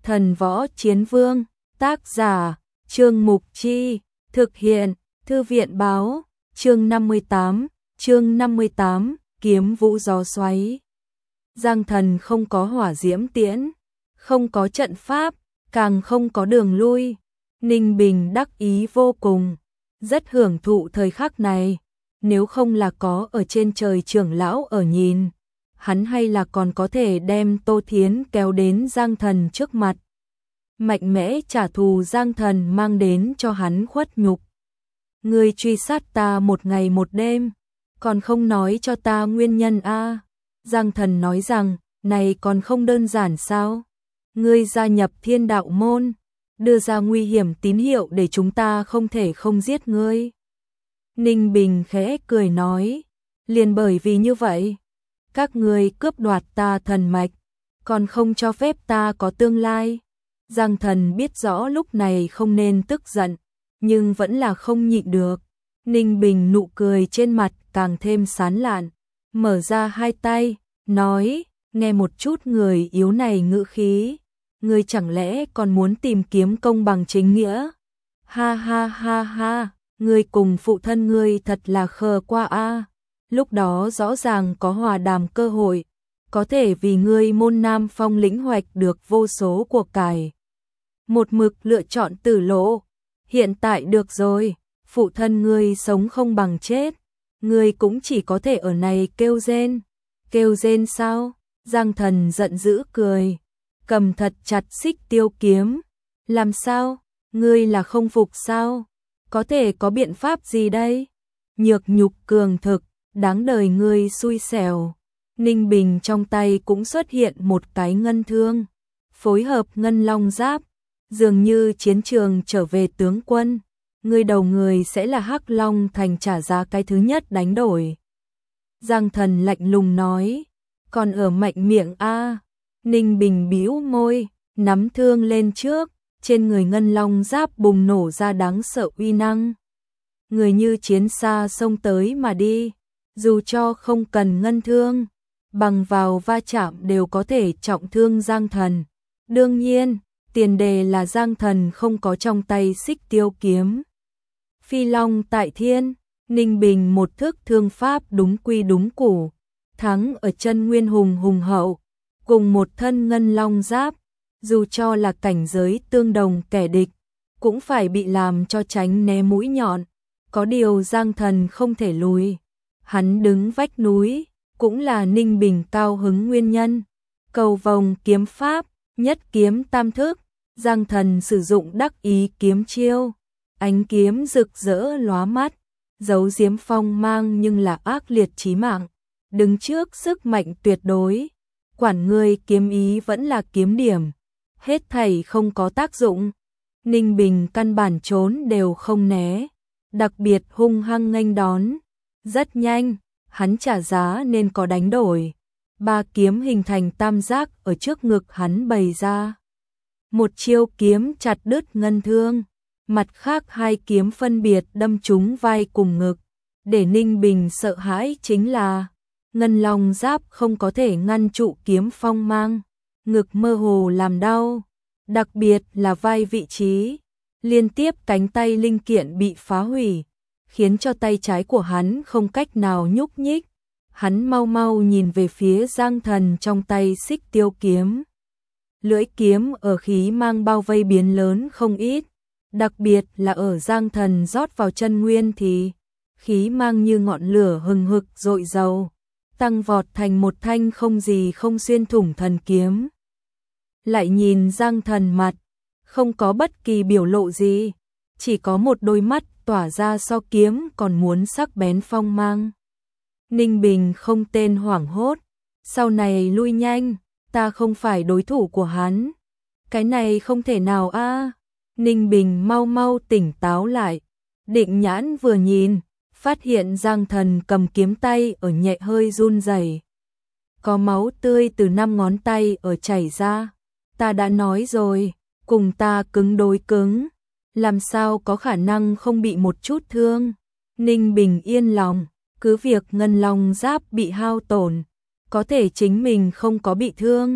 Thần Võ Chiến Vương, tác giả, Trương Mục Chi, thực hiện, Thư viện Báo, chương 58, kiếm vũ gió xoáy. Giang Thần không có hỏa diễm tiễn, không có trận pháp, càng không có đường lui. Ninh Bình đắc ý vô cùng, rất hưởng thụ thời khắc này. Nếu không là có ở trên trời trưởng lão ở nhìn, hắn hay là còn có thể đem Tô Thiến kéo đến Giang Thần trước mặt, mạnh mẽ trả thù Giang Thần mang đến cho hắn khuất nhục. Ngươi truy sát ta một ngày một đêm, còn không nói cho ta nguyên nhân a? Giang Thần nói rằng, này còn không đơn giản sao? Ngươi gia nhập Thiên Đạo môn, đưa ra nguy hiểm tín hiệu để chúng ta không thể không giết ngươi. Ninh Bình khẽ cười nói, liền bởi vì như vậy, các ngươi cướp đoạt ta thần mạch, còn không cho phép ta có tương lai. Giang Thần biết rõ lúc này không nên tức giận, nhưng vẫn là không nhịn được. Ninh Bình nụ cười trên mặt càng thêm sán lạn, mở ra hai tay, nói, nghe một chút người yếu này ngữ khí, ngươi chẳng lẽ còn muốn tìm kiếm công bằng chính nghĩa? Ha ha ha ha, ngươi cùng phụ thân ngươi thật là khờ qua a. Lúc đó rõ ràng có hòa đàm cơ hội, có thể vì ngươi môn Nam Phong lĩnh hoạch được vô số của cải. Một mực lựa chọn tử lộ, hiện tại được rồi, phụ thân ngươi sống không bằng chết, ngươi cũng chỉ có thể ở này kêu rên. Kêu rên sao? Giang Thần giận dữ cười, cầm thật chặt xích tiêu kiếm. Làm sao? Ngươi là không phục sao? Có thể có biện pháp gì đây? Nhược nhục cường thực, đáng đời ngươi xui xẻo. Ninh Bình trong tay cũng xuất hiện một cái ngân thương, phối hợp ngân long giáp, dường như chiến trường trở về tướng quân. Ngươi đầu người sẽ là Hắc Long Thành trả giá cái thứ nhất đánh đổi. Giang Thần lạnh lùng nói, còn ở mạnh miệng a. Ninh Bình bĩu môi, nắm thương lên trước, trên người ngân long giáp bùng nổ ra đáng sợ uy năng. Người như chiến xa xông tới mà đi, dù cho không cần ngân thương, bằng vào va chạm đều có thể trọng thương Giang Thần. Đương nhiên, tiền đề là Giang Thần không có trong tay xích tiêu kiếm. Phi Long tại thiên, Ninh Bình một thức thương pháp đúng quy đúng củ, thắng ở chân nguyên hùng hậu, cùng một thân ngân long giáp, dù cho là cảnh giới tương đồng kẻ địch, cũng phải bị làm cho tránh né mũi nhọn. Có điều Giang Thần không thể lùi, hắn đứng vách núi, cũng là Ninh Bình cao hứng nguyên nhân. Cầu vồng kiếm pháp, nhất kiếm tam thức, Giang Thần sử dụng đắc ý kiếm chiêu, ánh kiếm rực rỡ lóa mắt, giấu giếm phong mang nhưng là ác liệt chí mạng, đứng trước sức mạnh tuyệt đối. Quản ngươi kiếm ý vẫn là kiếm điểm, hết thảy không có tác dụng. Ninh Bình căn bản trốn đều không né, đặc biệt hung hăng nghênh đón. Rất nhanh, hắn trả giá nên có đánh đổi. Ba kiếm hình thành tam giác ở trước ngực hắn bày ra. Một chiêu kiếm chặt đứt ngân thương, mặt khác hai kiếm phân biệt đâm trúng vai cùng ngực. Để Ninh Bình sợ hãi chính là ngân long giáp không có thể ngăn trụ kiếm phong mang, ngực mơ hồ làm đau, đặc biệt là vai vị trí, liên tiếp cánh tay linh kiện bị phá hủy, khiến cho tay trái của hắn không cách nào nhúc nhích. Hắn mau mau nhìn về phía Giang Thần trong tay xích tiêu kiếm. Lưỡi kiếm ở khí mang bao vây biến lớn không ít, đặc biệt là ở Giang Thần rót vào chân nguyên thì khí mang như ngọn lửa hừng hực dội dầu, tăng vọt thành một thanh không gì không xuyên thủng thần kiếm. Lại nhìn Giang Thần mặt, không có bất kỳ biểu lộ gì, chỉ có một đôi mắt tỏa ra so kiếm còn muốn sắc bén phong mang. Ninh Bình không tên hoảng hốt, sau này lui nhanh, ta không phải đối thủ của hắn. Cái này không thể nào a. Ninh Bình mau mau tỉnh táo lại, định nhãn vừa nhìn, phát hiện Giang Thần cầm kiếm tay ở nhẹ hơi run rẩy. Có máu tươi từ 5 ngón tay ở chảy ra. Ta đã nói rồi, cùng ta cứng đối cứng, làm sao có khả năng không bị một chút thương. Ninh Bình yên lòng, cứ việc ngân long giáp bị hao tổn, có thể chính mình không có bị thương.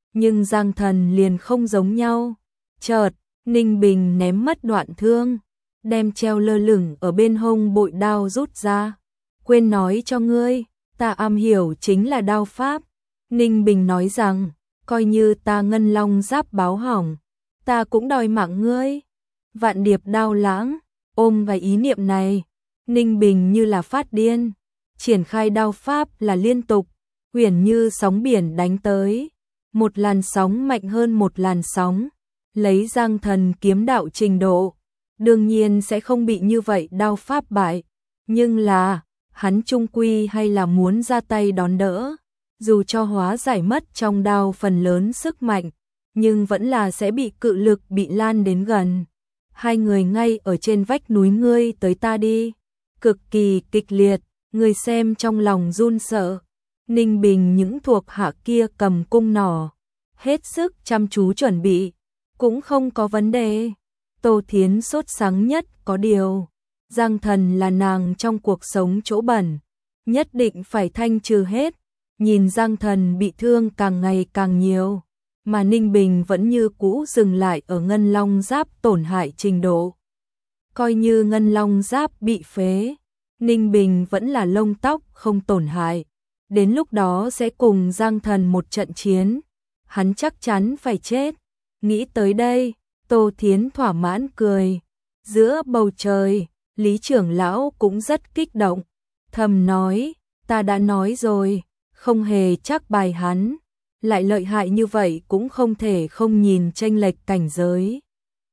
nhưng Giang Thần liền không giống nhau. Chợt, Ninh Bình ném mất đoạn thương, đem treo lơ lửng ở bên hông bội đao rút ra. Quên nói cho ngươi, ta am hiểu chính là đao pháp. Ninh Bình nói rằng, coi như ta ngân long giáp báo hỏng, ta cũng đòi mạng ngươi. Vạn Điệp Đao Lãng, ôm vào ý niệm này, Ninh Bình như là phát điên, triển khai đao pháp là liên tục, uyển như sóng biển đánh tới, một làn sóng mạnh hơn một làn sóng, lấy Giang Thần kiếm đạo trình độ, đương nhiên sẽ không bị như vậy đao pháp bại, nhưng là, hắn chung quy hay là muốn ra tay đón đỡ, dù cho hóa giải mất trong đao phần lớn sức mạnh, nhưng vẫn là sẽ bị cự lực bị lan đến gần. Hai người ngay ở trên vách núi ngươi tới ta đi, cực kỳ kịch liệt, người xem trong lòng run sợ. Ninh Bình những thuộc hạ kia cầm cung nỏ, hết sức chăm chú chuẩn bị, cũng không có vấn đề. Tô Thiến sốt sắng nhất có điều, Giang Thần là nàng trong cuộc sống chỗ bẩn, nhất định phải thanh trừ hết. Nhìn Giang Thần bị thương càng ngày càng nhiều, mà Ninh Bình vẫn như cũ dừng lại ở ngân long giáp tổn hại trình độ. Coi như ngân long giáp bị phế, Ninh Bình vẫn là lông tóc không tổn hại. Đến lúc đó sẽ cùng Giang Thần một trận chiến, hắn chắc chắn phải chết. Nghĩ tới đây, Tô Thiến thỏa mãn cười. Giữa bầu trời, Lý trưởng lão cũng rất kích động, thầm nói, ta đã nói rồi, không hề chắc bài hắn, lại lợi hại như vậy cũng không thể không nhìn chênh lệch cảnh giới.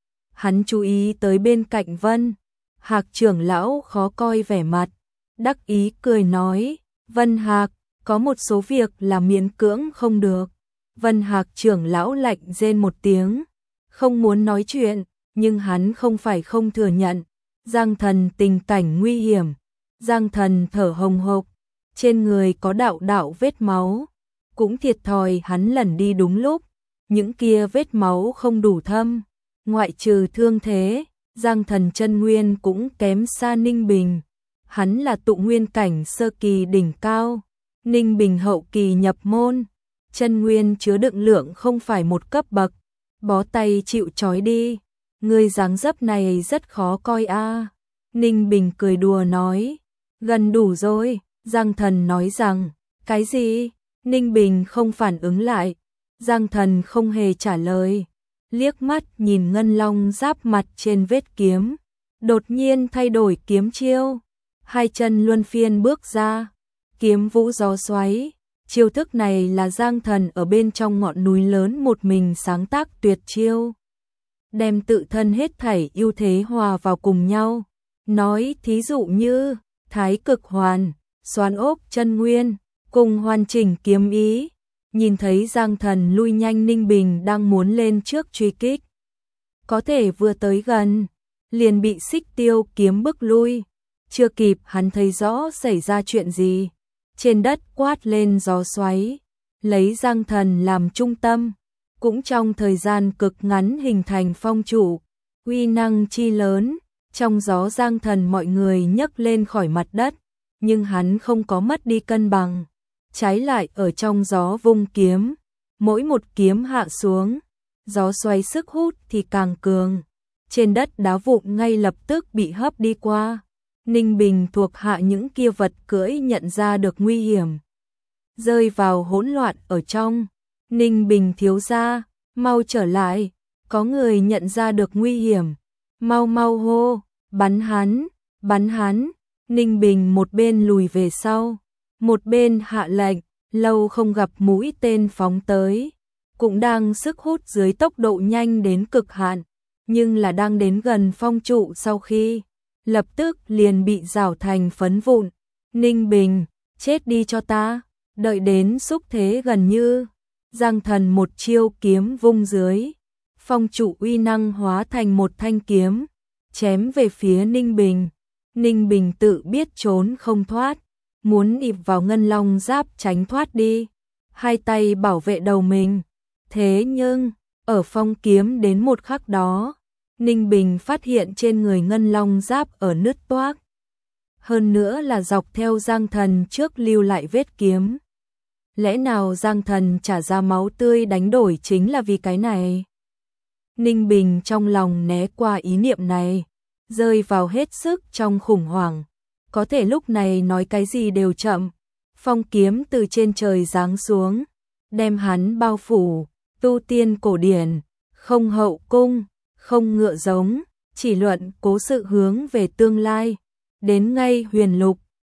Hắn chú ý tới bên cạnh Vân Hạc trưởng lão khó coi vẻ mặt, đắc ý cười nói, Vân Hạc, có một số việc là miễn cưỡng không được. Vân Hạc trưởng lão lạnh rên một tiếng, không muốn nói chuyện, nhưng hắn không phải không thừa nhận. Giang Thần tình cảnh nguy hiểm, Giang Thần thở hồng hộc, trên người có đạo đạo vết máu, cũng thiệt thòi hắn lần đi đúng lúc, những kia vết máu không đủ thâm, ngoại trừ thương thế, Giang Thần chân nguyên cũng kém xa Ninh Bình, hắn là tụ nguyên cảnh sơ kỳ đỉnh cao, Ninh Bình hậu kỳ nhập môn, chân nguyên chứa đựng lượng không phải một cấp bậc, bó tay chịu trói đi, người dáng dấp này rất khó coi a. Ninh Bình cười đùa nói, gần đủ rồi. Giang Thần nói rằng, cái gì? Ninh Bình không phản ứng lại, Giang Thần không hề trả lời, liếc mắt nhìn ngân long giáp mặt trên vết kiếm, đột nhiên thay đổi kiếm chiêu, hai chân luân phiên bước ra, kiếm vũ gió xoáy, chiêu thức này là Giang Thần ở bên trong ngọn núi lớn một mình sáng tác tuyệt chiêu, đem tự thân hết thảy ưu thế hòa vào cùng nhau, nói thí dụ như Thái Cực Hoàn, xoán ốc chân nguyên, cùng hoàn chỉnh kiếm ý. Nhìn thấy Giang Thần lui nhanh, Ninh Bình đang muốn lên trước truy kích, có thể vừa tới gần, liền bị Xích Tiêu kiếm bức lui, chưa kịp hắn thấy rõ xảy ra chuyện gì, trên đất quát lên gió xoáy, lấy Giang Thần làm trung tâm, cũng trong thời gian cực ngắn hình thành phong trụ, uy năng chi lớn, trong gió Giang Thần mọi người nhấc lên khỏi mặt đất, nhưng hắn không có mất đi cân bằng, trái lại ở trong gió vung kiếm, mỗi một kiếm hạ xuống, gió xoay sức hút thì càng cường, trên đất đá vụn ngay lập tức bị hấp đi qua. Ninh Bình thuộc hạ những kia vật cưỡi nhận ra được nguy hiểm, rơi vào hỗn loạn ở trong. Ninh Bình thiếu gia, mau trở lại, có người nhận ra được nguy hiểm, mau mau hô, bắn hắn, bắn hắn. Ninh Bình một bên lùi về sau, một bên hạ lệnh, lâu không gặp mũi tên phóng tới, cũng đang sức hút dưới tốc độ nhanh đến cực hạn, nhưng là đang đến gần phong trụ sau khi, lập tức liền bị rào thành phấn vụn. Ninh Bình, chết đi cho ta, đợi đến xúc thế gần như, Giang Thần một chiêu kiếm vung dưới, phong trụ uy năng hóa thành một thanh kiếm, chém về phía Ninh Bình. Ninh Bình tự biết trốn không thoát, muốn ịp vào ngân long giáp tránh thoát đi, hai tay bảo vệ đầu mình. Thế nhưng, ở phong kiếm đến một khắc đó, Ninh Bình phát hiện trên người ngân long giáp ở nứt toác. Hơn nữa là dọc theo Giang Thần trước lưu lại vết kiếm. Lẽ nào Giang Thần trả ra máu tươi đánh đổi chính là vì cái này? Ninh Bình trong lòng né qua ý niệm này, rơi vào hết sức trong khủng hoảng. Có thể lúc này nói cái gì đều chậm. Phong kiếm từ trên trời giáng xuống, đem hắn bao phủ. Tu tiên cổ điển, không hậu cung, không ngựa giống, chỉ luận cố sự hướng về tương lai. Đến ngay huyền lục,